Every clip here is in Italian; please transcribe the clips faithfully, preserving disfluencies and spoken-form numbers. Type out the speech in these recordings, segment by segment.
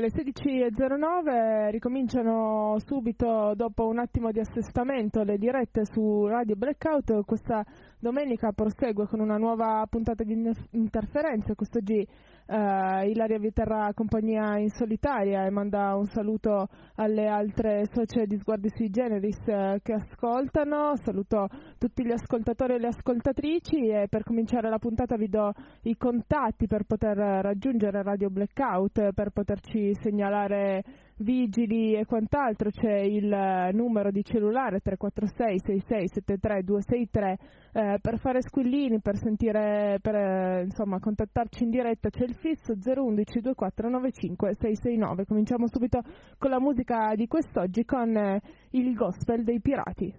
alle sedici e zero nove, ricominciano subito dopo un attimo di assestamento le dirette su Radio Blackout. Questa domenica prosegue con una nuova puntata di interferenze. Quest'oggi Uh, Ilaria vi terrà compagnia in solitaria e manda un saluto alle altre socie di Sguardi sui Generis uh, che ascoltano. Saluto tutti gli ascoltatori e le ascoltatrici e per cominciare la puntata vi do i contatti per poter raggiungere Radio Blackout, per poterci segnalare vigili e quant'altro. C'è il numero di cellulare tre quattro sei sei sei sette tre due sei tre eh, per fare squillini, per sentire, per eh, insomma contattarci in diretta. C'è il fisso zero uno uno due quattro nove cinque sei sei nove. Cominciamo subito con la musica di quest'oggi, con eh, il gospel dei pirati.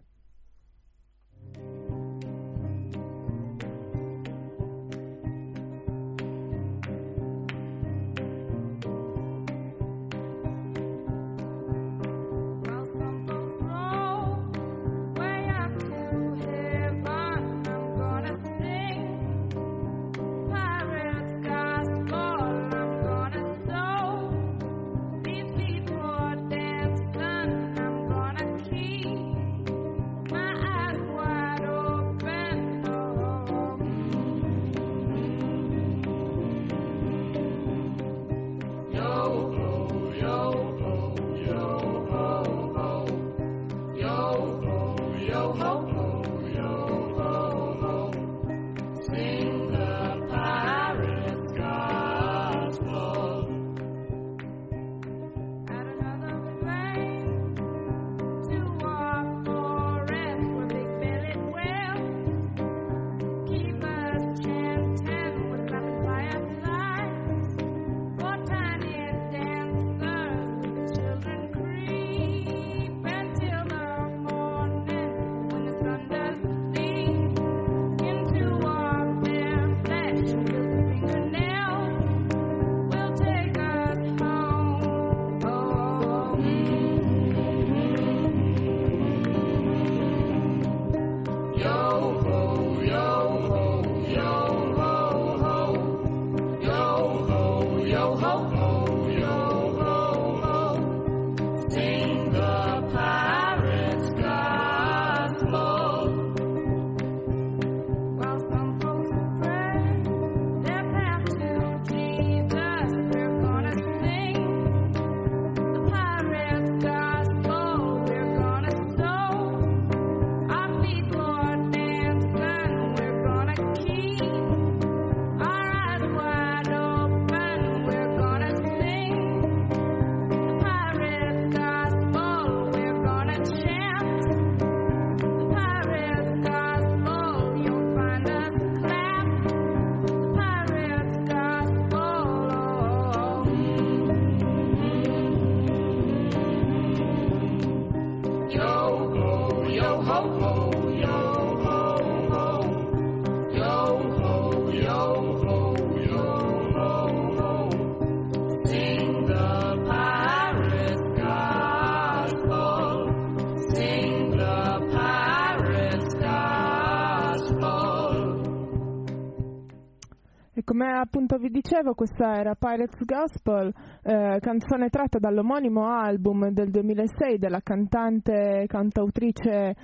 Come appunto vi dicevo, questa era Pirates Gospel, eh, canzone tratta dall'omonimo album del duemilasei della cantante e cantautrice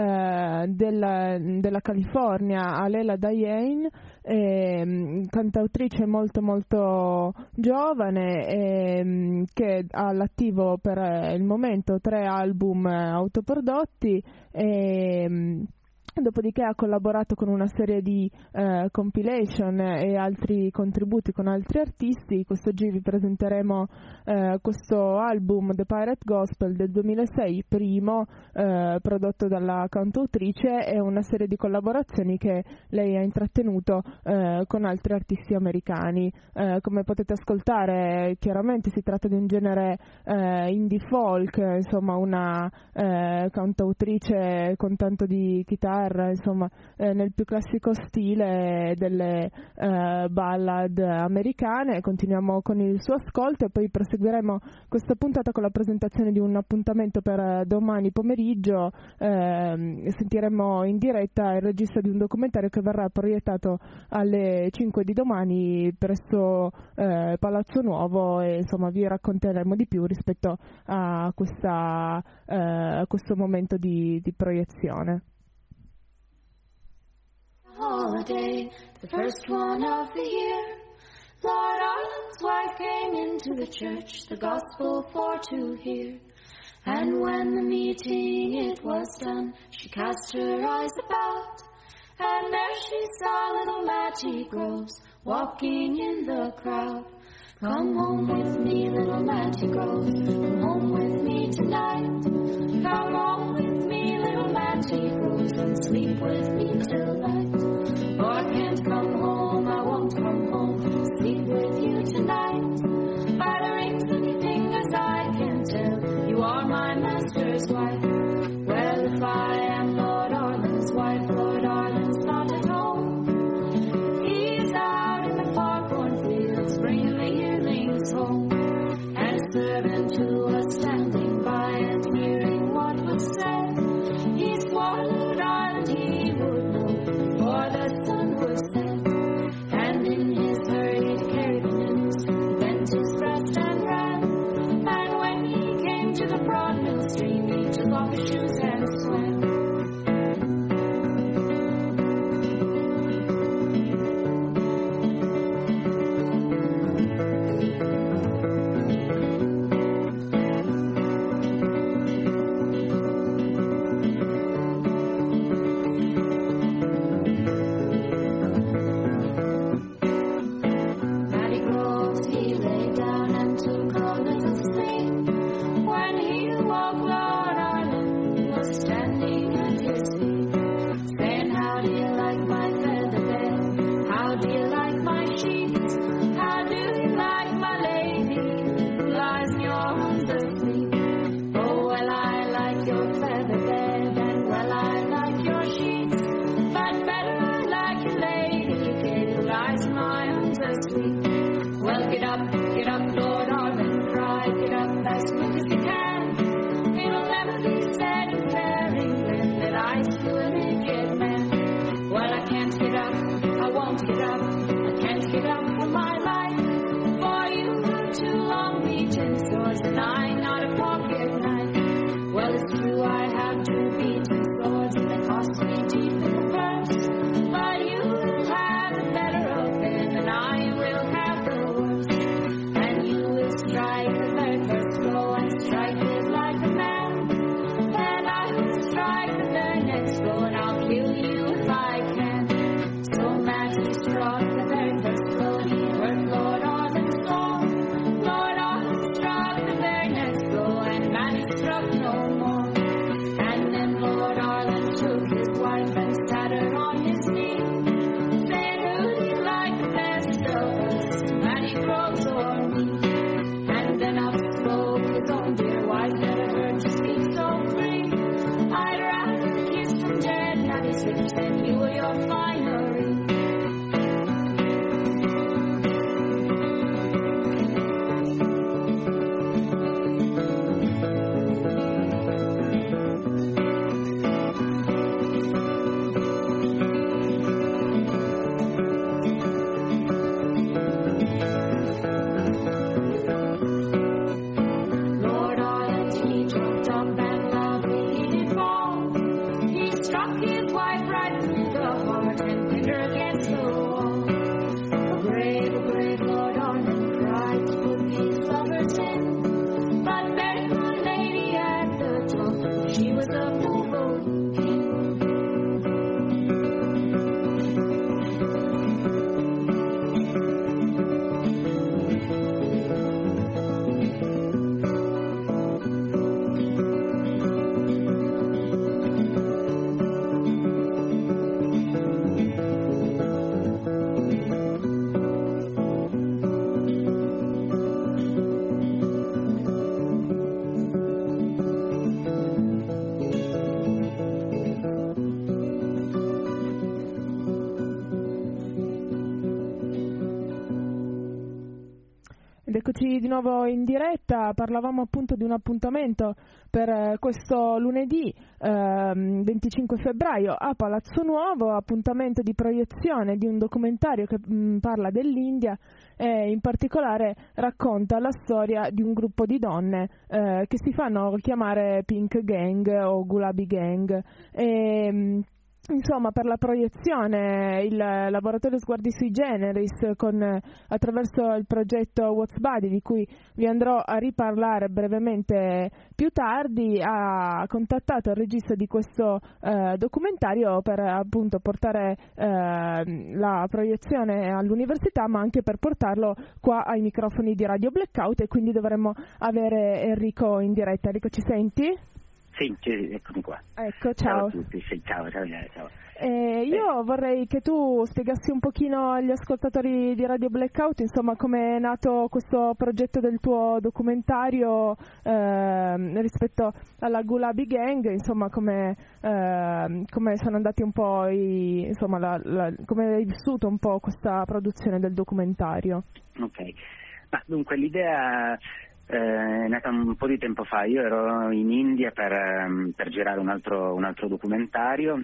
eh, della, della California, Alela Diane, eh, cantautrice molto molto giovane eh, che ha all'attivo per il momento tre album autoprodotti. Eh, Dopodiché ha collaborato con una serie di eh, compilation e altri contributi con altri artisti. Quest'oggi vi presenteremo eh, questo album The Pirate Gospel del duemilasei, primo, eh, prodotto dalla cantautrice, e una serie di collaborazioni che lei ha intrattenuto eh, con altri artisti americani. Eh, come potete ascoltare, chiaramente si tratta di un genere eh, indie folk, insomma una eh, cantautrice con tanto di chitarra guerra, insomma, eh, nel più classico stile delle eh, ballad americane. Continuiamo con il suo ascolto e poi proseguiremo questa puntata con la presentazione di un appuntamento per domani pomeriggio. Eh, sentiremo in diretta il regista di un documentario che verrà proiettato alle cinque di domani presso eh, Palazzo Nuovo, e insomma vi racconteremo di più rispetto a, questa, eh, a questo momento di, di proiezione. Holiday, the first one of the year. Lord Arlen's wife came into the church, the gospel for to hear. And when the meeting it was done, she cast her eyes about, and there she saw little Mattie Groves walking in the crowd. Come home with me, little Mattie Groves, come home with me tonight. Come home with me, little Mattie Groves, and sleep with me till night. Oh, I can't come home, I won't come home, sleep with you tonight. By the rings on your fingers I can tell you are my master's wife. Well, if I am Lord Arlen's wife, Lord Arlen's not at home. He's out in the far cornfields bringing the yearlings home. And a servant who was standing by and hearing what was said, he swore Lord Arlen he would know before the sun was set. And in his hurry to carry the news, he bent his breast and ran. And when he came to the broad mill stream, he took off his shoes and swam. I eccoci di nuovo in diretta. Parlavamo appunto di un appuntamento per questo lunedì eh, venticinque febbraio a Palazzo Nuovo, appuntamento di proiezione di un documentario che mh, parla dell'India e in particolare racconta la storia di un gruppo di donne eh, che si fanno chiamare Pink Gang o Gulabi Gang. E, mh, Insomma, per la proiezione il laboratorio Sguardi sui Generis con, attraverso il progetto What's Body, di cui vi andrò a riparlare brevemente più tardi, ha contattato il regista di questo eh, documentario per appunto portare eh, la proiezione all'università, ma anche per portarlo qua ai microfoni di Radio Blackout, e quindi dovremmo avere Enrico in diretta. Enrico, ci senti? Sì, eccomi qua. Ecco, ciao. Ciao a tutti, sì, ciao, ciao, ciao. Eh, io eh. vorrei che tu spiegassi un pochino agli ascoltatori di Radio Blackout, insomma, come è nato questo progetto del tuo documentario eh, rispetto alla Gulabi Gang, insomma, come, eh, come sono andati un po' i, insomma, la, la, come hai vissuto un po' questa produzione del documentario. Ok, ma dunque l'idea Eh, è nata un po' di tempo fa. Io ero in India per, per girare un altro, un altro documentario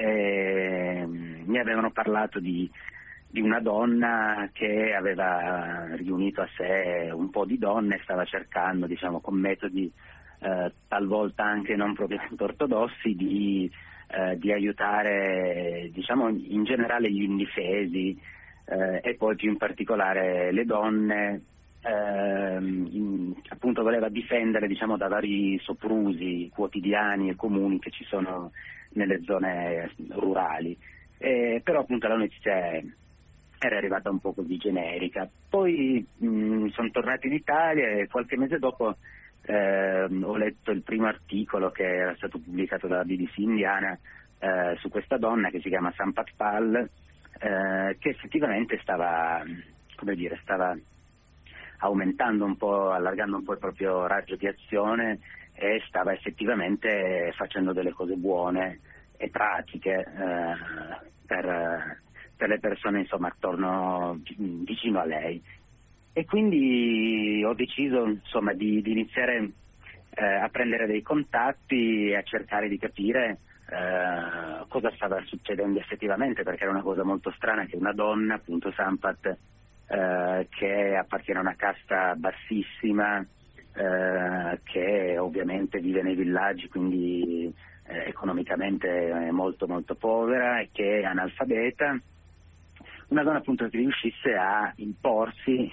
e mi avevano parlato di, di una donna che aveva riunito a sé un po' di donne e stava cercando, diciamo, con metodi eh, talvolta anche non propriamente ortodossi, di, eh, di aiutare, diciamo, in generale gli indifesi eh, e poi più in particolare le donne. Eh, in, appunto voleva difendere, diciamo, da vari soprusi quotidiani e comuni che ci sono nelle zone rurali, eh, però appunto la notizia era arrivata un po' così generica. Poi mh, sono tornato in Italia e qualche mese dopo eh, ho letto il primo articolo che era stato pubblicato dalla B B C indiana eh, su questa donna che si chiama Sampath Pal, eh, che effettivamente stava, come dire, stava aumentando un po', allargando un po' il proprio raggio di azione e stava effettivamente facendo delle cose buone e pratiche eh, per, per le persone, insomma, attorno, vicino a lei. E quindi ho deciso, insomma, di, di iniziare eh, a prendere dei contatti e a cercare di capire eh, cosa stava succedendo effettivamente, perché era una cosa molto strana che una donna, appunto Sampath, Eh, che appartiene a una casta bassissima, eh, che ovviamente vive nei villaggi, quindi eh, economicamente è molto molto povera e che è analfabeta, una donna appunto che riuscisse a imporsi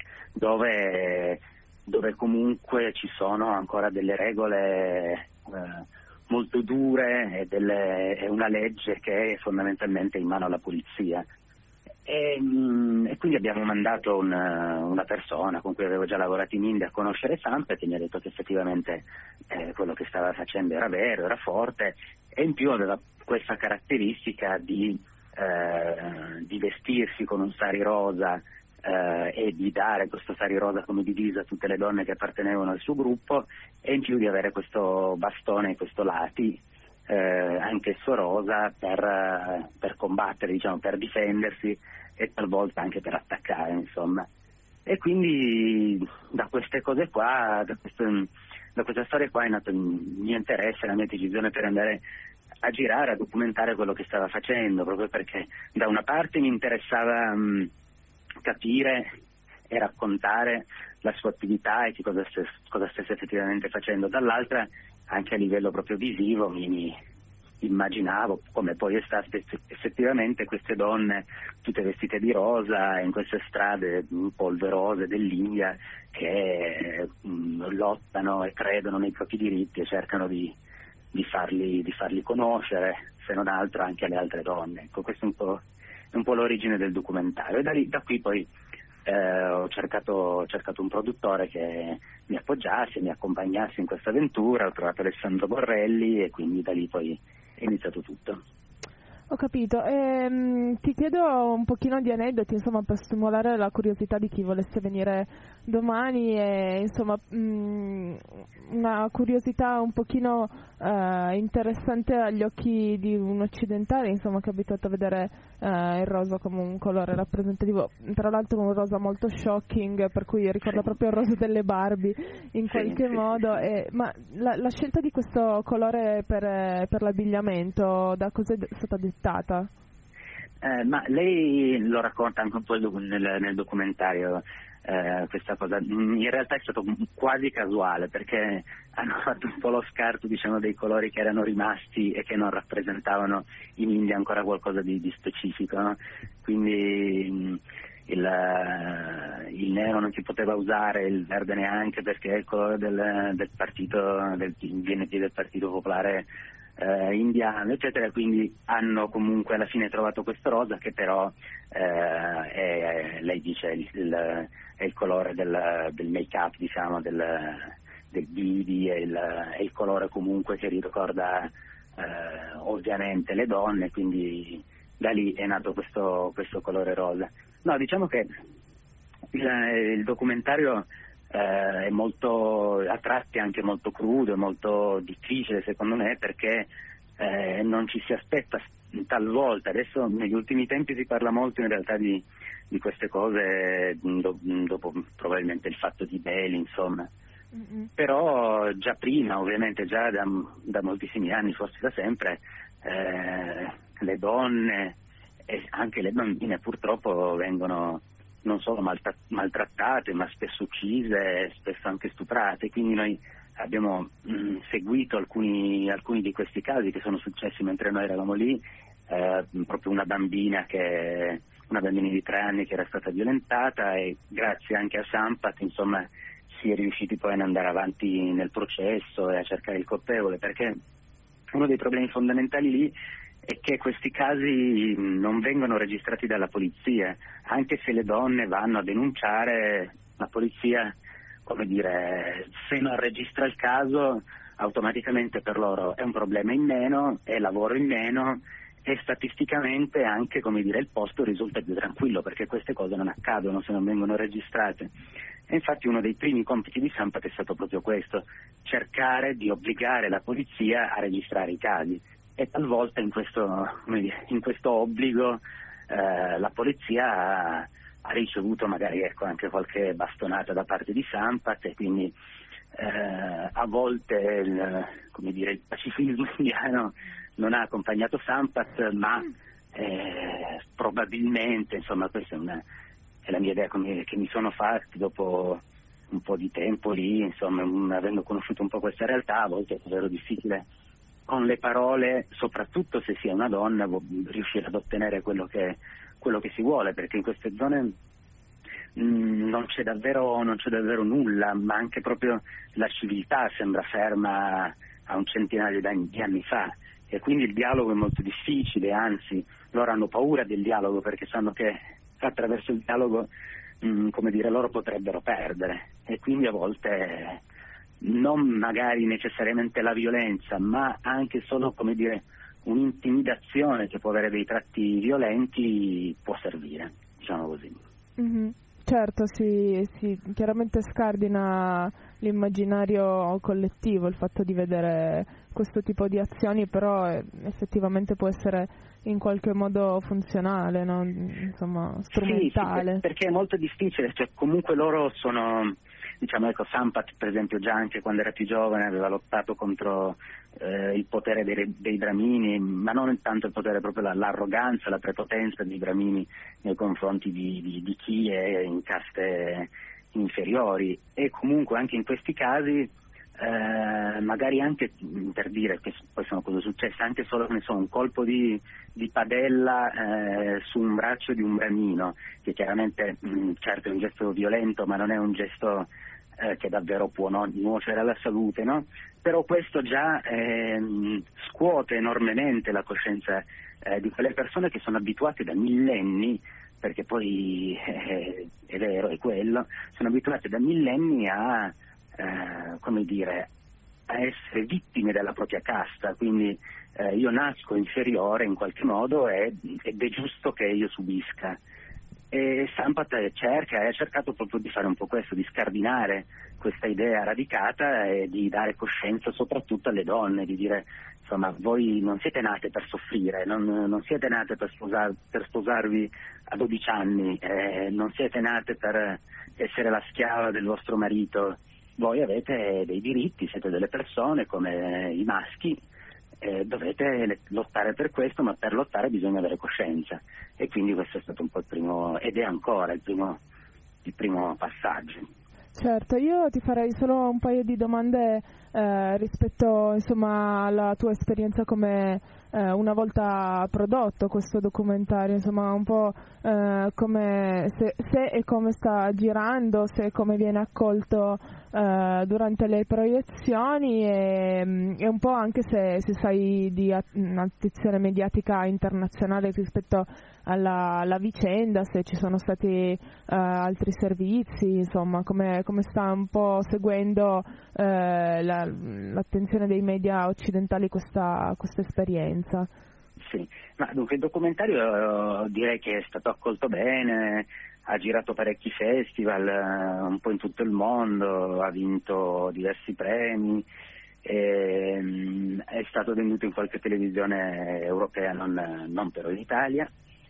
dove, dove comunque ci sono ancora delle regole eh, molto dure e, delle, e una legge che è fondamentalmente in mano alla polizia. E, e quindi abbiamo mandato una, una persona con cui avevo già lavorato in India a conoscere Sampath, che mi ha detto che effettivamente eh, quello che stava facendo era vero, era forte, e in più aveva questa caratteristica di, eh, di vestirsi con un sari rosa eh, e di dare questo sari rosa come divisa a tutte le donne che appartenevano al suo gruppo, e in più di avere questo bastone, questo lati, Eh, anch'esso rosa, per, per combattere, diciamo, per difendersi e talvolta anche per attaccare, insomma. E quindi da queste cose qua, da, questo, da questa storia qua è nato il mio interesse, la mia decisione per andare a girare, a documentare quello che stava facendo, proprio perché da una parte mi interessava mh, capire e raccontare la sua attività e che cosa stesse, cosa stesse effettivamente facendo, dall'altra anche a livello proprio visivo mi, mi immaginavo come poi è stato effettivamente queste donne tutte vestite di rosa in queste strade polverose dell'India che mh, lottano e credono nei propri diritti e cercano di, di, farli, di farli conoscere, se non altro anche alle altre donne. Ecco, questo è un po', è un po' l'origine del documentario, e da, lì, da qui poi Eh, ho cercato, ho cercato un produttore che mi appoggiasse, mi accompagnasse in questa avventura, ho trovato Alessandro Borrelli e quindi da lì poi è iniziato tutto. Ho capito. Ehm, ti chiedo un pochino di aneddoti, insomma, per stimolare la curiosità di chi volesse venire domani, e insomma mh, una curiosità un pochino uh, interessante agli occhi di un occidentale, insomma, che è abituato a vedere uh, il rosa come un colore rappresentativo, tra l'altro un rosa molto shocking, per cui ricorda sì. proprio il rosa delle Barbie in sì, qualche sì, modo. Sì. E, ma la, la scelta di questo colore per, per l'abbigliamento da cosa è stata dettata? Eh, ma lei lo racconta anche un po' nel, nel documentario, eh, questa cosa. In realtà è stato quasi casuale, perché hanno fatto un po' lo scarto, diciamo, dei colori che erano rimasti e che non rappresentavano in India ancora qualcosa di, di specifico, no? Quindi il, il nero non si poteva usare, il verde neanche, perché è il colore del, del partito, del P N P, del Partito Popolare Eh, indiano, eccetera, quindi hanno comunque alla fine trovato questo rosa che però eh, è, lei dice il, il, è il colore del, del make up, diciamo, del, del B D, è il, è il colore comunque che ricorda eh, ovviamente le donne, quindi da lì è nato questo, questo colore rosa. No, diciamo che il, il documentario Eh, è molto, a tratti anche molto crudo, molto difficile secondo me, perché eh, non ci si aspetta talvolta. Adesso negli ultimi tempi si parla molto in realtà di, di queste cose do, dopo probabilmente il fatto di Beli, insomma. Mm-hmm. Però già prima, ovviamente già da, da moltissimi anni, forse da sempre, eh, le donne e anche le bambine purtroppo vengono non solo maltra- maltrattate, ma spesso uccise, spesso anche stuprate. Quindi noi abbiamo mh, seguito alcuni, alcuni di questi casi che sono successi mentre noi eravamo lì, eh, proprio una bambina che una bambina di tre anni che era stata violentata, e grazie anche a Sampat, insomma, si è riusciti poi ad andare avanti nel processo e a cercare il colpevole, perché uno dei problemi fondamentali lì è che questi casi non vengono registrati dalla polizia. Anche se le donne vanno a denunciare, la polizia, come dire, se non registra il caso, automaticamente per loro è un problema in meno, è lavoro in meno, e statisticamente anche, come dire, il posto risulta più tranquillo, perché queste cose non accadono se non vengono registrate. E infatti uno dei primi compiti di Sampat è stato proprio questo: cercare di obbligare la polizia a registrare i casi. E talvolta in questo, come dire, in questo obbligo eh, la polizia ha, ha ricevuto magari, ecco, anche qualche bastonata da parte di Sampat, e quindi eh, a volte il, come dire, il pacifismo indiano non ha accompagnato Sampat, ma eh, probabilmente, insomma, questa è, una, è la mia idea come, che mi sono fatta dopo un po' di tempo lì, insomma, un, avendo conosciuto un po' questa realtà. A volte è davvero difficile con le parole, soprattutto se si è una donna, riuscire ad ottenere quello che, quello che si vuole, perché in queste zone mh, non c'è davvero, non c'è davvero nulla, ma anche proprio la civiltà sembra ferma a un centinaio di anni fa, e quindi il dialogo è molto difficile, anzi loro hanno paura del dialogo, perché sanno che attraverso il dialogo, mh, come dire, loro potrebbero perdere, e quindi a volte non magari necessariamente la violenza, ma anche solo, come dire, un'intimidazione che può avere dei tratti violenti può servire, diciamo così. Mm-hmm. Certo, sì, sì, chiaramente scardina l'immaginario collettivo il fatto di vedere questo tipo di azioni, però effettivamente può essere in qualche modo funzionale, no? Insomma, strumentale. Sì, sì, perché è molto difficile, cioè comunque loro sono, diciamo, ecco, Sampat per esempio già anche quando era più giovane aveva lottato contro eh, il potere dei, dei Brahmini, ma non tanto il potere, proprio la, l'arroganza, la prepotenza dei Brahmini nei confronti di, di, di chi è in caste inferiori, e comunque anche in questi casi eh, magari anche, per dire che poi sono cose successe, anche solo, ne so, un colpo di, di padella eh, su un braccio di un bramino, che chiaramente mh, certo è un gesto violento, ma non è un gesto eh, che davvero può no, nuocere alla salute, no? Però questo già eh, scuote enormemente la coscienza eh, di quelle persone che sono abituate da millenni, perché poi eh, è vero, è quello, sono abituate da millenni a Eh, come dire, a essere vittime della propria casta, quindi eh, io nasco inferiore in qualche modo e, ed è giusto che io subisca. E Sampat cerca e ha cercato proprio di fare un po' questo, di scardinare questa idea radicata e di dare coscienza soprattutto alle donne, di dire insomma voi non siete nate per soffrire, non, non siete nate per, sposar, per sposarvi a dodici anni, eh, non siete nate per essere la schiava del vostro marito, voi avete dei diritti, siete delle persone come i maschi. Eh, dovete lottare per questo, ma per lottare bisogna avere coscienza, e quindi questo è stato un po' il primo, ed è ancora il primo, il primo passaggio. Certo, io ti farei solo un paio di domande eh, rispetto insomma alla tua esperienza come eh, una volta prodotto questo documentario, insomma un po' eh, come se, se e come sta girando, se e come viene accolto eh, durante le proiezioni e, e un po' anche se, se sai di attenzione mediatica internazionale rispetto alla, alla vicenda, se ci sono stati uh, altri servizi, insomma come, come sta un po' seguendo uh, la, l'attenzione dei media occidentali questa, questa esperienza. Sì, ma dunque il documentario direi che è stato accolto bene, ha girato parecchi festival uh, un po' in tutto il mondo, ha vinto diversi premi, e, um, è stato venduto in qualche televisione europea, non, non però in Italia.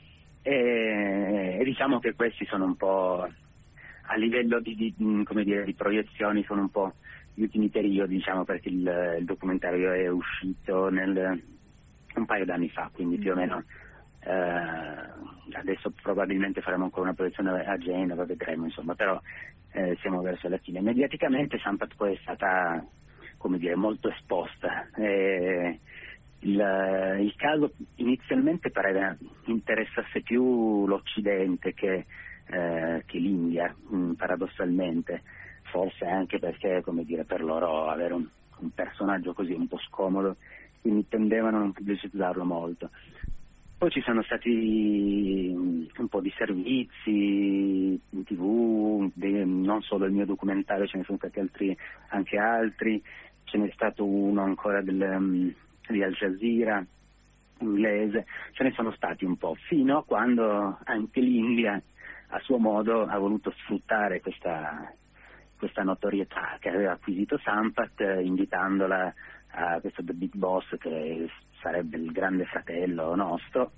E, e diciamo che questi sono un po' a livello di, di, come dire, di proiezioni, sono un po' gli ultimi periodi, diciamo, perché il, il documentario è uscito nel, un paio d'anni fa, quindi più o meno eh, adesso probabilmente faremo ancora una proiezione a Genova, vedremo, insomma, però eh, siamo verso la fine. Mediaticamente Sampat poi è stata, come dire, molto esposta. E, Il, il caso inizialmente pareva interessasse più l'Occidente che, eh, che l'India, mh, paradossalmente, forse anche perché, come dire, per loro avere un, un personaggio così un po' scomodo, quindi tendevano a non pubblicizzarlo molto. Poi ci sono stati un po' di servizi in tivù, dei, non solo il mio documentario, ce ne sono stati altri, anche altri, ce n'è stato uno ancora del... di Al Jazeera inglese, ce ne sono stati un po', fino a quando anche l'India a suo modo ha voluto sfruttare questa, questa notorietà che aveva acquisito Sampat, invitandola a questo The Big Boss, che sarebbe il grande fratello nostro,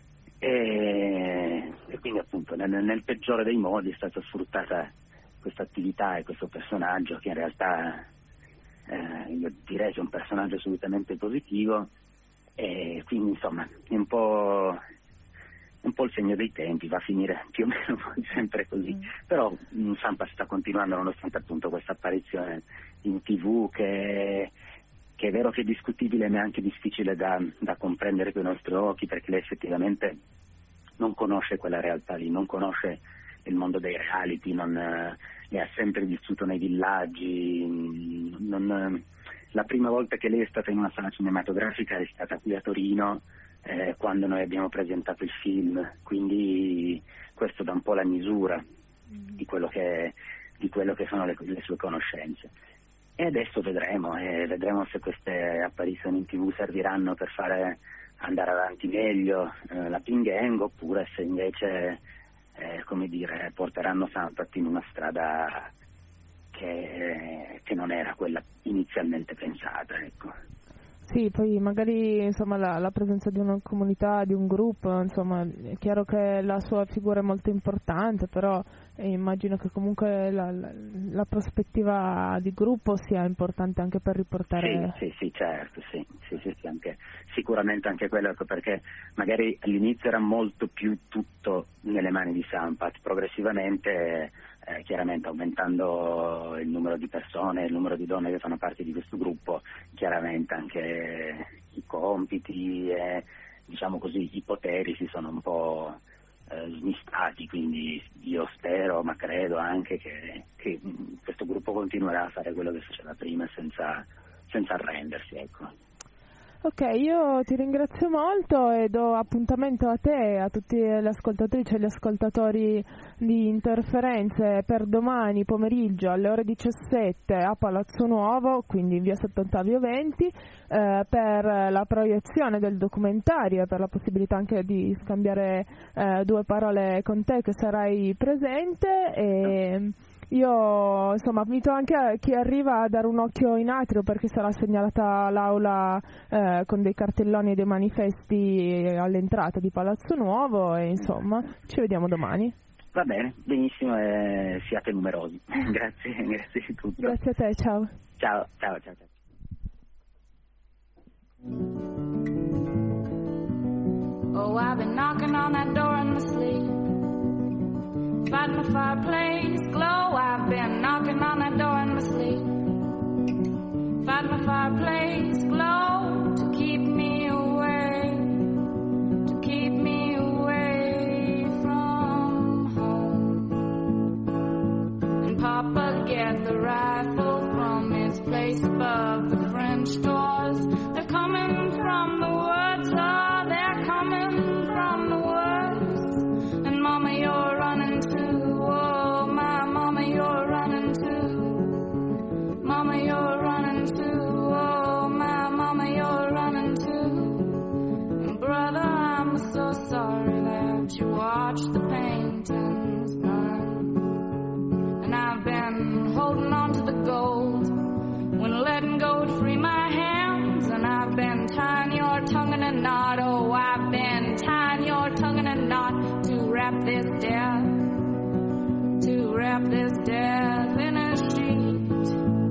e, e quindi appunto nel, nel peggiore dei modi è stata sfruttata questa attività e questo personaggio che in realtà Eh, io direi che è un personaggio assolutamente positivo, e quindi insomma è un po', un po' il segno dei tempi, va a finire più o meno sempre così, mm. però Sampat sta continuando nonostante appunto questa apparizione in tivù che, che è vero che è discutibile, ma è anche difficile da, da comprendere con i nostri occhi, perché lei effettivamente non conosce quella realtà lì, non conosce il mondo dei reality, non, eh, le ha sempre vissuto nei villaggi. Non, eh, la prima volta che lei è stata in una sala cinematografica è stata qui a Torino, eh, quando noi abbiamo presentato il film, quindi questo dà un po' la misura mm. di quello che di quello che sono le, le sue conoscenze. E adesso vedremo, eh, vedremo se queste apparizioni in tivù serviranno per fare andare avanti meglio eh, la Pink Gang, oppure se invece Eh, come dire, porteranno Sampat in una strada che, che non era quella inizialmente pensata, ecco. Sì, poi magari insomma la, la presenza di una comunità, di un gruppo, insomma è chiaro che la sua figura è molto importante, però eh, immagino che comunque la, la, la prospettiva di gruppo sia importante anche per riportare... Sì, sì, sì, certo, sì, sì, sì, sì, anche, sicuramente anche quello, perché magari all'inizio era molto più tutto nelle mani di Sampat, progressivamente eh, chiaramente aumentando il numero di persone, il numero di donne che fanno parte di questo gruppo, chiaramente anche i compiti e diciamo così i poteri si sono un po' eh, smistati, quindi io spero, ma credo anche che, che questo gruppo continuerà a fare quello che faceva prima senza, senza arrendersi, ecco. Ok, io ti ringrazio molto e do appuntamento a te e a tutte le ascoltatrici e gli ascoltatori di Interferenze per domani pomeriggio alle ore diciassette a Palazzo Nuovo, quindi in via Sant'Ottavio venti, eh, per la proiezione del documentario e per la possibilità anche di scambiare eh, due parole con te, che sarai presente. E io insomma invito anche a chi arriva a dare un occhio in atrio, perché sarà segnalata l'aula eh, con dei cartelloni e dei manifesti all'entrata di Palazzo Nuovo, e insomma ci vediamo domani. Va bene, benissimo, e siate numerosi. Grazie, grazie di tutto. Grazie a te, ciao. Ciao, ciao, ciao, ciao. Oh, I've been knocking on that door in my sleep, fighting the fireplace glow. I've been knocking on that door in my sleep, fighting the fireplace glow, to keep me away, to keep me away from home. And Papa get the rifle from his place above the French doors. They're coming from the woods, oh, they're coming from the woods. And Mama, you're running too, oh, my Mama, you're running too. Mama, you're running too, oh, my Mama, you're running too. And brother, I'm so sorry that you watched the paintings burn. And I've been holding on to the gold when letting go would free my hands. And I've been tying your tongue in a knot, oh, I've been tying your tongue in a knot to wrap this death, to wrap this death in a sheet.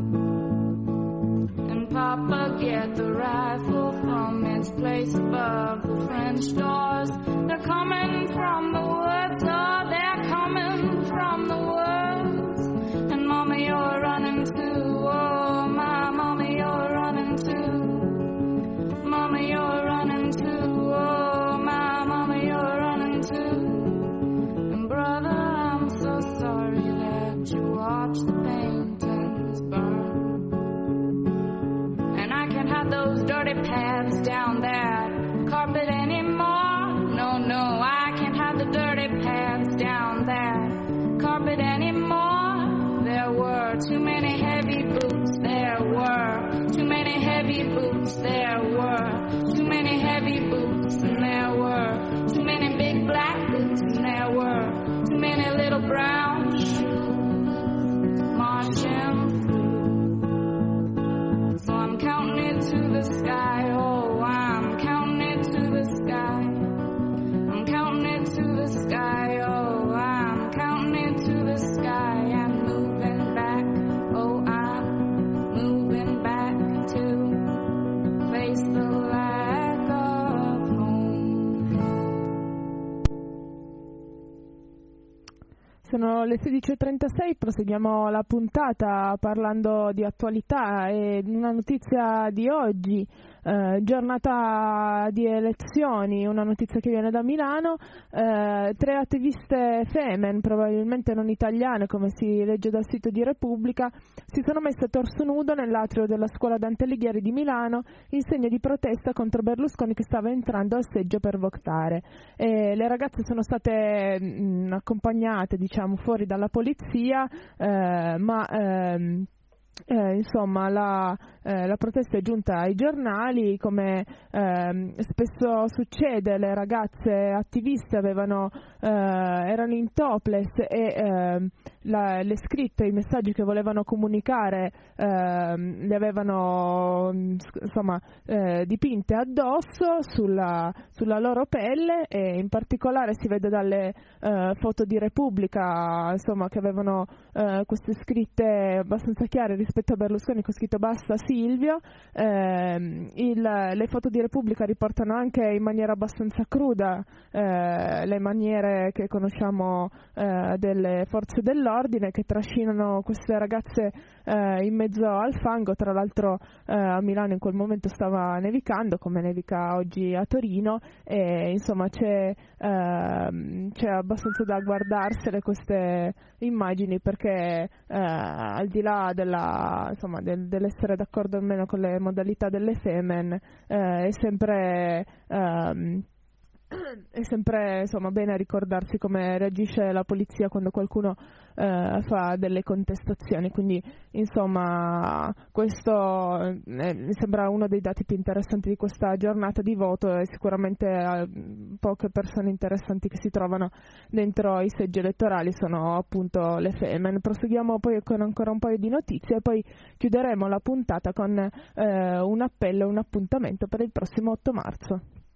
And Papa get the rifle from its place above the French doors. They're coming from the woods, oh, they're coming from the woods. And Mama, you're running too, oh, my Mama, you're running too. Mama, you're running too, oh, my Mama, you're running too. And brother, I'm so sorry that you watched the paintings burn. And I can't have those dirty paths down that carpet anymore. No, no, I can't have the dirty paths down that carpet anymore. There were too many heavy boots, there were too many heavy boots, there were too many heavy boots, and there were too many big black boots, and there were too many little brown shoes marching through. So I'm counting it to the sky, oh, I'm counting it to the sky. I'm counting it to the sky, oh, I'm counting it to the sky. And moving back, oh, I'm moving back to face the lack of home. Sono le sedici e trentasei, proseguiamo la puntata parlando di attualità e una notizia di oggi, eh, giornata di elezioni, una notizia che viene da Milano. Eh, tre attiviste femen, probabilmente non italiane come si legge dal sito di Repubblica, si sono messe a torso nudo nell'atrio della scuola Dante Alighieri di Milano in segno di protesta contro Berlusconi che stava entrando al seggio per votare. E le ragazze sono state mh, accompagnate, diciamo, fuori dalla polizia, eh, ma ehm, Eh, insomma la, eh, la protesta è giunta ai giornali. Come eh, spesso succede, le ragazze attiviste avevano, eh, erano in topless e eh, la, le scritte, i messaggi che volevano comunicare eh, le avevano insomma eh, dipinte addosso sulla, sulla loro pelle, e in particolare si vede dalle eh, foto di Repubblica insomma che avevano eh, queste scritte abbastanza chiare rispetto a Berlusconi, con scritto basta Silvio. Eh, il, le foto di Repubblica riportano anche in maniera abbastanza cruda eh, le maniere che conosciamo eh, delle forze dell'ordine. dell'ordine che trascinano queste ragazze eh, in mezzo al fango. Tra l'altro eh, a Milano in quel momento stava nevicando, come nevica oggi a Torino, e insomma c'è, eh, c'è abbastanza da guardarsele queste immagini, perché eh, al di là della, insomma, del, dell'essere d'accordo o meno con le modalità delle Femen, eh, è sempre ehm, è sempre insomma bene ricordarsi come reagisce la polizia quando qualcuno eh, fa delle contestazioni. Quindi insomma questo eh, mi sembra uno dei dati più interessanti di questa giornata di voto, e sicuramente eh, poche persone interessanti che si trovano dentro i seggi elettorali sono appunto le Femen. Proseguiamo poi con ancora un paio di notizie e poi chiuderemo la puntata con eh, un appello e un appuntamento per il prossimo otto marzo.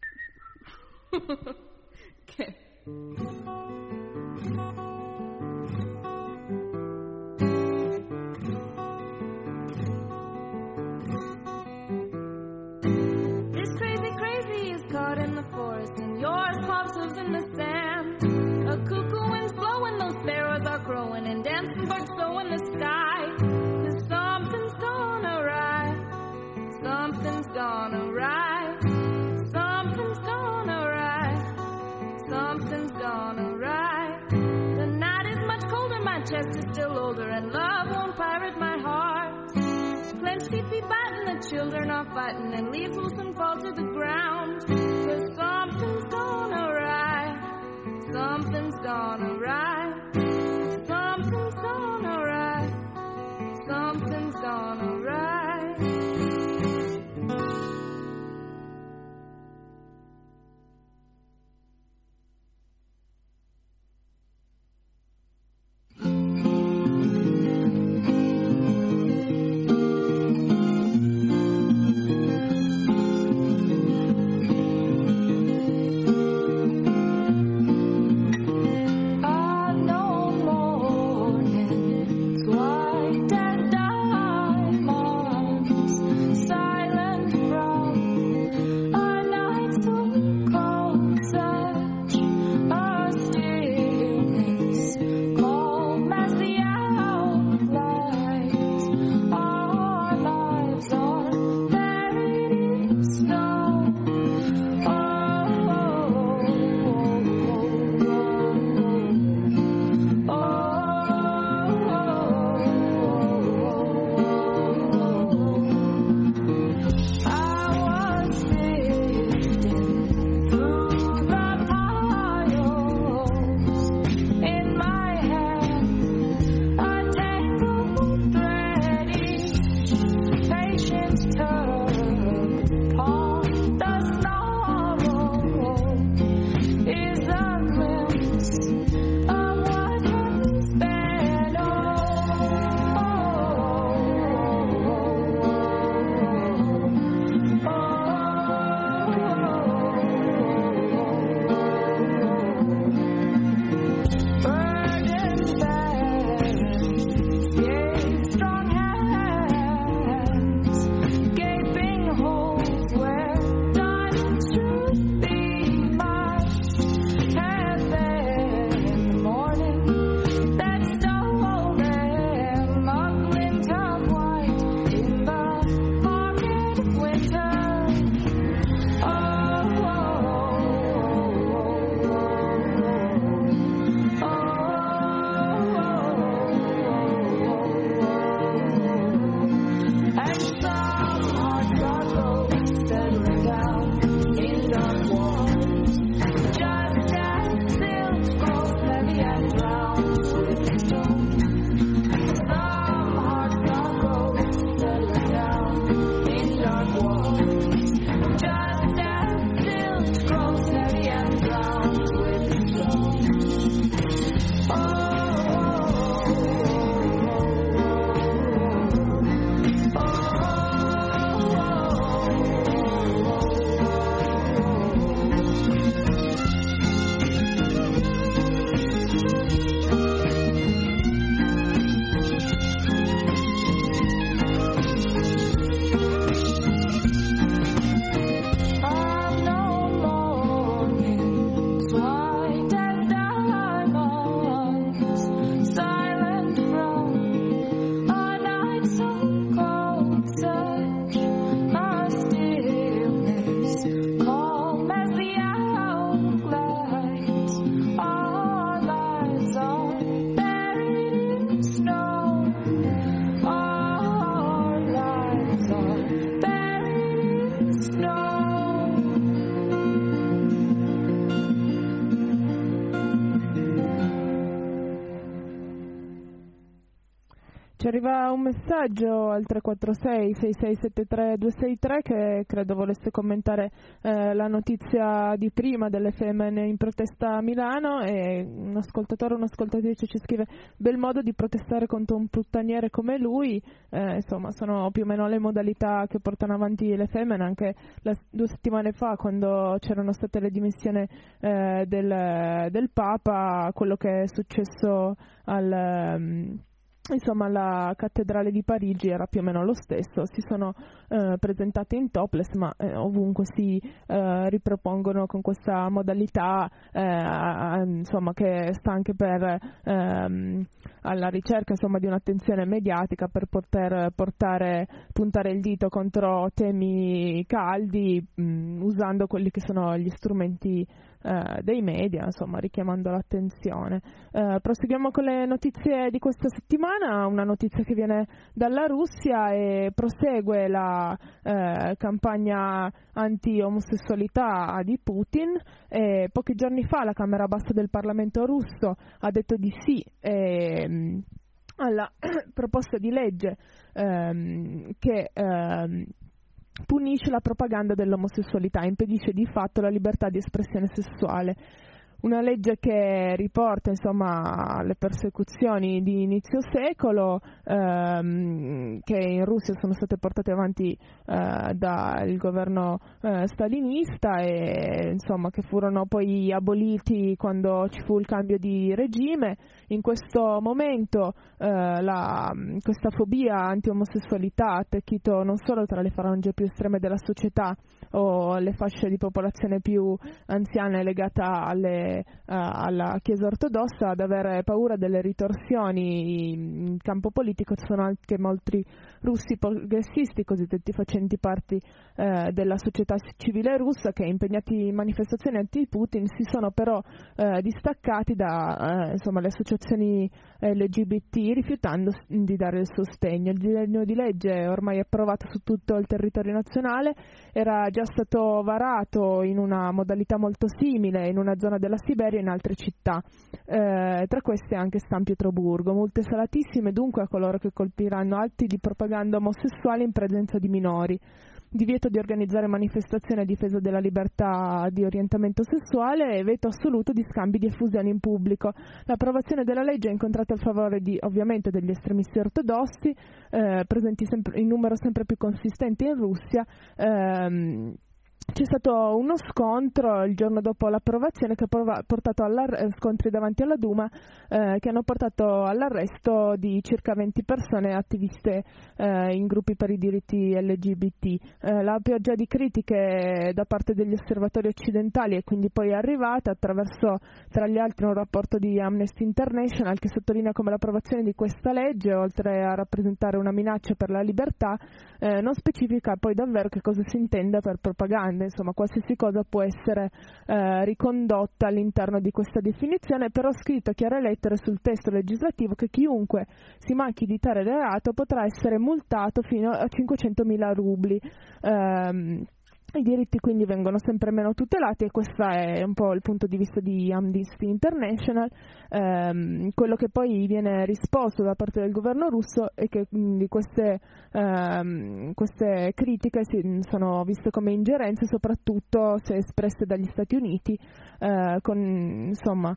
Che? This crazy crazy is caught in the forest, and yours pops up in the sand. A cuckoo wind's blowing, those sparrows are crowing, and dancing birds flow in the sky. 'Cause something's gone awry, something's gone awry. Something's gone awry, something's gone awry. The night is much colder, my chest is still older, and love won't pirate my heart. Clenched teeth be biting, the children are fighting, and leaves will soon fall to the ground. 'Cause something's gone awry, something's gone awry. Something's gone awry, something's gone awry. Ci arriva un messaggio al tre quattro sei sei sei sette tre due sei tre che credo volesse commentare eh, la notizia di prima delle femmine in protesta a Milano, e un ascoltatore o un'ascoltatrice ci scrive: bel modo di protestare contro un puttaniere come lui. Eh, insomma, sono più o meno le modalità che portano avanti le femmine. Anche la, due settimane fa, quando c'erano state le dimissioni eh, del, del Papa, quello che è successo al... Um, Insomma, alla cattedrale di Parigi era più o meno lo stesso. Si sono eh, presentate in topless, ma eh, ovunque si eh, ripropongono con questa modalità, eh, insomma, che sta anche per ehm, alla ricerca, insomma, di un'attenzione mediatica per poter portare, puntare il dito contro temi caldi, mh, usando quelli che sono gli strumenti Uh, dei media, insomma, richiamando l'attenzione. Uh, proseguiamo con le notizie di questa settimana. Una notizia che viene dalla Russia e prosegue la uh, campagna anti-omosessualità di Putin. E pochi giorni fa la Camera Bassa del Parlamento russo ha detto di sì e, alla proposta di legge um, che um, punisce la propaganda dell'omosessualità, impedisce di fatto la libertà di espressione sessuale. Una legge che riporta, insomma, le persecuzioni di inizio secolo ehm, che in Russia sono state portate avanti eh, dal governo eh, stalinista e, insomma, che furono poi aboliti quando ci fu il cambio di regime. In questo momento eh, la, questa fobia anti-omosessualità ha attecchito non solo tra le frange più estreme della società o le fasce di popolazione più anziane legata alle, uh, alla Chiesa ortodossa. Ad avere paura delle ritorsioni in campo politico ci sono anche molti russi progressisti, cosiddetti facenti parte uh, della società civile russa, che impegnati in manifestazioni anti-Putin si sono però uh, distaccati da uh, insomma, le associazioni L G B T, rifiutando di dare il sostegno. Il disegno di legge, ormai approvato su tutto il territorio nazionale, era già stato varato in una modalità molto simile in una zona della Siberia e in altre città, eh, tra queste anche San Pietroburgo. Multe salatissime dunque a coloro che colpiranno atti di propaganda omosessuale in presenza di minori. Divieto di organizzare manifestazioni a difesa della libertà di orientamento sessuale e veto assoluto di scambi di effusioni in pubblico. L'approvazione della legge ha incontrato il favore di, ovviamente, degli estremisti ortodossi, eh, presenti sempre, in numero sempre più consistente in Russia. Ehm, C'è stato uno scontro il giorno dopo l'approvazione che ha portato a scontri davanti alla Duma eh, che hanno portato all'arresto di circa venti persone attiviste eh, in gruppi per i diritti L G B T. Eh, la pioggia di critiche da parte degli osservatori occidentali è quindi poi arrivata attraverso, tra gli altri, un rapporto di Amnesty International che sottolinea come l'approvazione di questa legge, oltre a rappresentare una minaccia per la libertà, eh, non specifica poi davvero che cosa si intenda per propaganda. Insomma, qualsiasi cosa può essere eh, ricondotta all'interno di questa definizione, però scritto a chiare lettere sul testo legislativo che chiunque si manchi di tale reato potrà essere multato fino a cinquecentomila rubli. Um, I diritti quindi vengono sempre meno tutelati e questo è un po' il punto di vista di Amnesty International. Ehm, quello che poi viene risposto da parte del governo russo è che quindi queste, ehm, queste critiche si, sono viste come ingerenze, soprattutto se espresse dagli Stati Uniti, eh, con, insomma,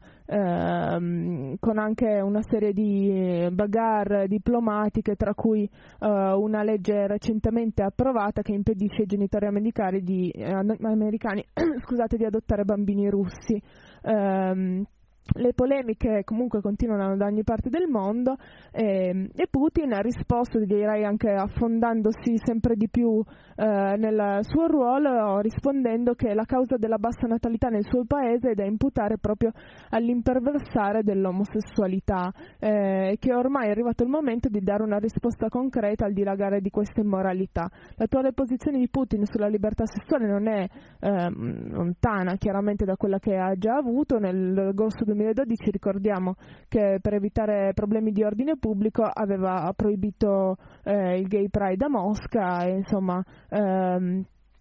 ehm, con anche una serie di bagarre diplomatiche, tra cui eh, una legge recentemente approvata che impedisce ai genitori americani di, eh, americani, scusate, di adottare bambini russi. Um, Le polemiche comunque continuano da ogni parte del mondo e, e Putin ha risposto, direi anche affondandosi sempre di più eh, nel suo ruolo, rispondendo che la causa della bassa natalità nel suo paese è da imputare proprio all'imperversare dell'omosessualità, eh, che ormai è arrivato il momento di dare una risposta concreta al dilagare di questa immoralità. L'attuale posizione di Putin sulla libertà sessuale non è eh, lontana chiaramente da quella che ha già avuto. Nell'agosto duemiladodici ricordiamo che per evitare problemi di ordine pubblico aveva proibito eh, il Gay Pride a Mosca e insomma ehm,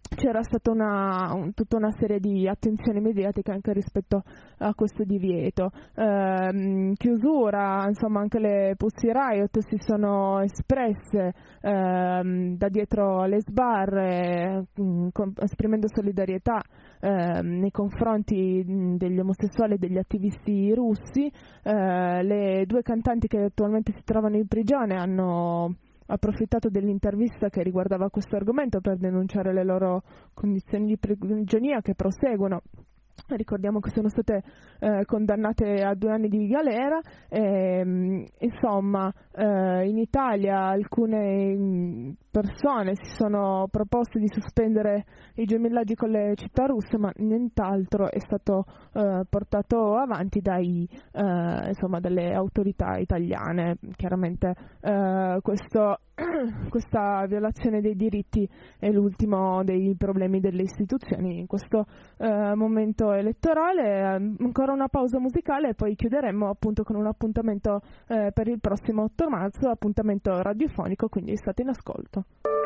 c'era stata una, un, tutta una serie di attenzioni mediatiche anche rispetto a questo divieto. Eh, chiusura, insomma anche le Pussy Riot si sono espresse eh, da dietro le sbarre mh, con, esprimendo solidarietà eh, nei confronti mh, degli omosessuali e degli attivisti russi. Eh, le due cantanti che attualmente si trovano in prigione hanno approfittato dell'intervista che riguardava questo argomento per denunciare le loro condizioni di prigionia che proseguono. Ricordiamo che sono state eh, condannate a due anni di galera. E, insomma, eh, in Italia alcune persone si sono proposte di sospendere i gemellaggi con le città russe, ma nient'altro è stato eh, portato avanti dai, eh, insomma, dalle autorità italiane. Chiaramente eh, questo, questa violazione dei diritti è l'ultimo dei problemi delle istituzioni in questo eh, momento elettorale. Ancora una pausa musicale e poi chiuderemo appunto con un appuntamento eh, per il prossimo otto marzo, appuntamento radiofonico, quindi state in ascolto.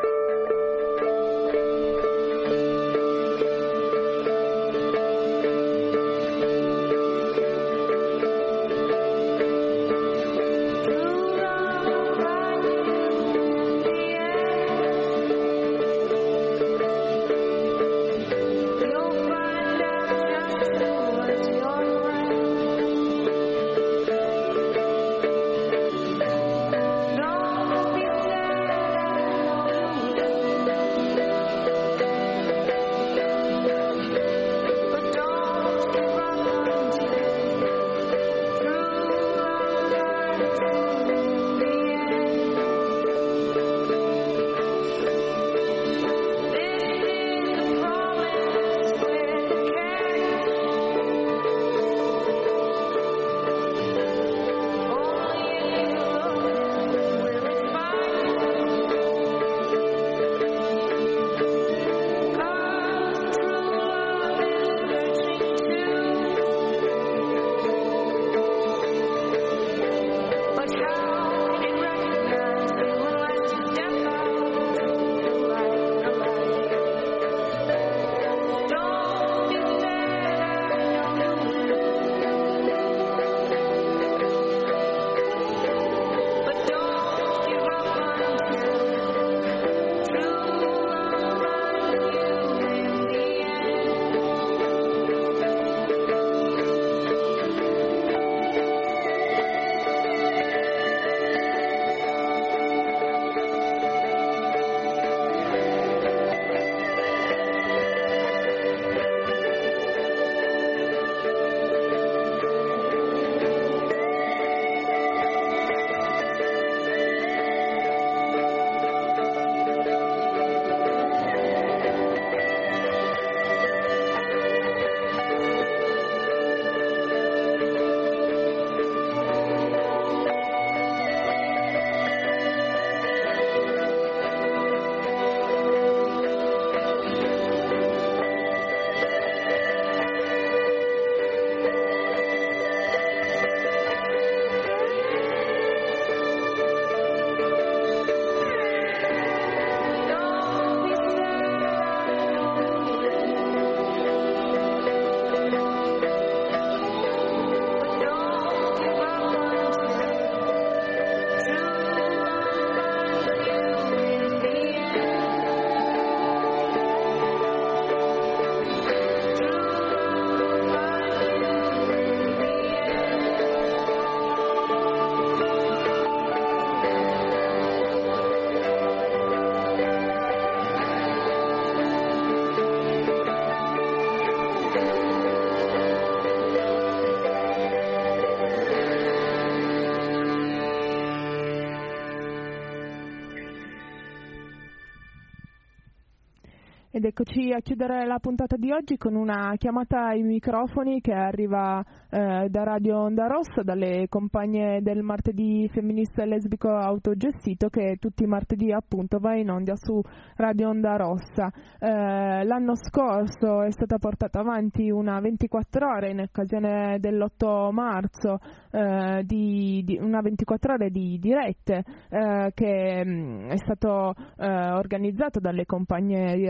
Ed eccoci a chiudere la puntata di oggi con una chiamata ai microfoni che arriva eh, da Radio Onda Rossa, dalle compagne del martedì femminista e lesbico autogestito, che tutti i martedì appunto va in onda su Radio Onda Rossa. Eh, l'anno scorso è stata portata avanti una ventiquattro ore in occasione dell'otto marzo, eh, di, di una ventiquattro ore di dirette eh, che mh, è stato eh, organizzato dalle compagne di Radio Onda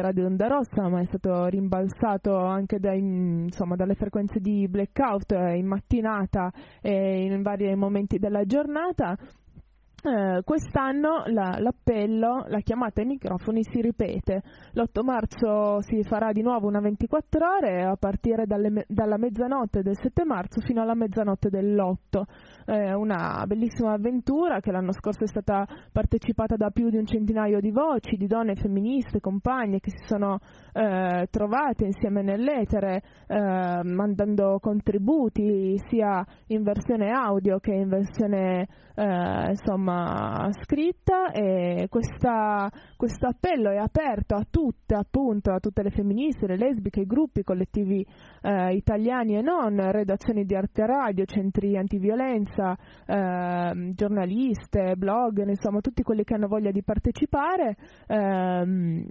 Onda Rossa, ma è stato rimbalzato anche dai, insomma, dalle frequenze di blackout in mattinata e in vari momenti della giornata. Eh, quest'anno la, l'appello, la chiamata ai microfoni si ripete. L'otto marzo si farà di nuovo una ventiquattro ore a partire dalle, dalla mezzanotte del sette marzo fino alla mezzanotte dell'otto. Eh, una bellissima avventura che l'anno scorso è stata partecipata da più di un centinaio di voci, di donne femministe, compagne che si sono eh, trovate insieme nell'etere, eh, mandando contributi sia in versione audio che in versione eh, insomma scritta, e questa, questo appello è aperto a tutte, appunto a tutte le femministe, le lesbiche, i gruppi, collettivi eh, italiani e non, redazioni di Arte Radio, centri antiviolenza, eh, giornaliste, blogger, insomma tutti quelli che hanno voglia di partecipare. ehm,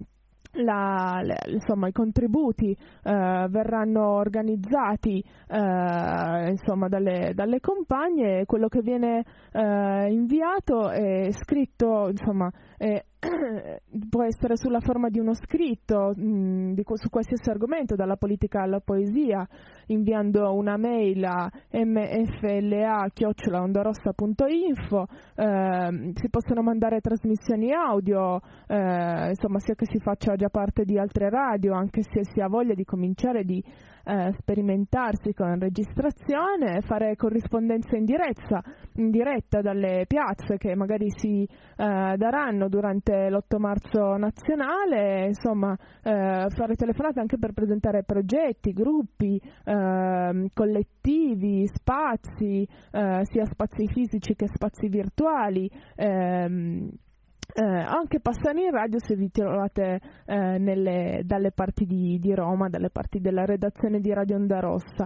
La, le, insomma i contributi eh, verranno organizzati eh, insomma dalle, dalle compagne, e quello che viene eh, inviato è scritto, insomma è, può essere sulla forma di uno scritto mh, di, su qualsiasi argomento, dalla politica alla poesia, inviando una mail a m f l a chiocciola ondarossa punto info. Eh, si possono mandare trasmissioni audio, eh, insomma sia che si faccia già parte di altre radio, anche se si ha voglia di cominciare di eh, sperimentarsi con registrazione, fare corrispondenza in diretta, in diretta dalle piazze che magari si eh, daranno durante l'otto marzo nazionale, insomma eh, fare telefonate anche per presentare progetti, gruppi, eh, collettivi, spazi, eh, sia spazi fisici che spazi virtuali. ehm, Eh, anche passare in radio se vi trovate eh, nelle, dalle parti di, di Roma, dalle parti della redazione di Radio Onda Rossa.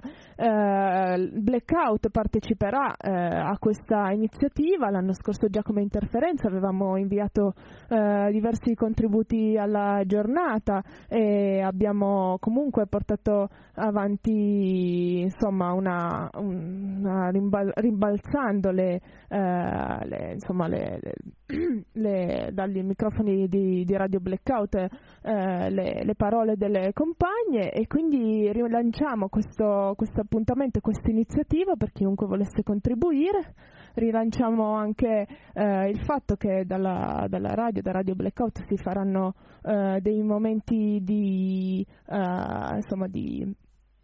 Eh, Blackout parteciperà eh, a questa iniziativa. L'anno scorso già come interferenza avevamo inviato eh, diversi contributi alla giornata e abbiamo comunque portato avanti, insomma, una, una rimbal- rimbalzando le, eh, le, insomma, le, le, le dagli microfoni di, di Radio Blackout eh, le, le parole delle compagne, e quindi rilanciamo questo, questo appuntamento, questa iniziativa per chiunque volesse contribuire. Rilanciamo anche eh, il fatto che dalla, dalla radio, da Radio Blackout si faranno eh, dei momenti di eh, insomma di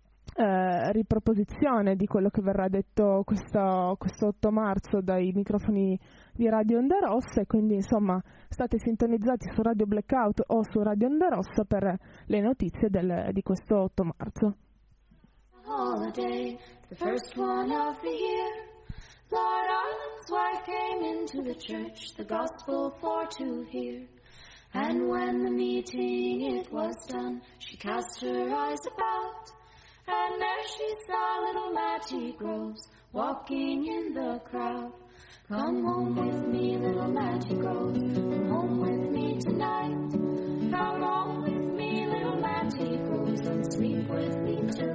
Eh, riproposizione di quello che verrà detto questo, questo otto marzo dai microfoni di Radio Onda Rossa, e quindi insomma state sintonizzati su Radio Blackout o su Radio Onda Rossa per le notizie del, di questo otto marzo. Holiday, the first one of the year. Lord Arlen's wife came into the church, the gospel for to hear. And when the meeting it was done, she cast her eyes about. And there she saw little Mattie Groves walking in the crowd. Come home with me, little Mattie Groves. Come home with me tonight. Come home with me, little Mattie Groves, and sleep with me tonight.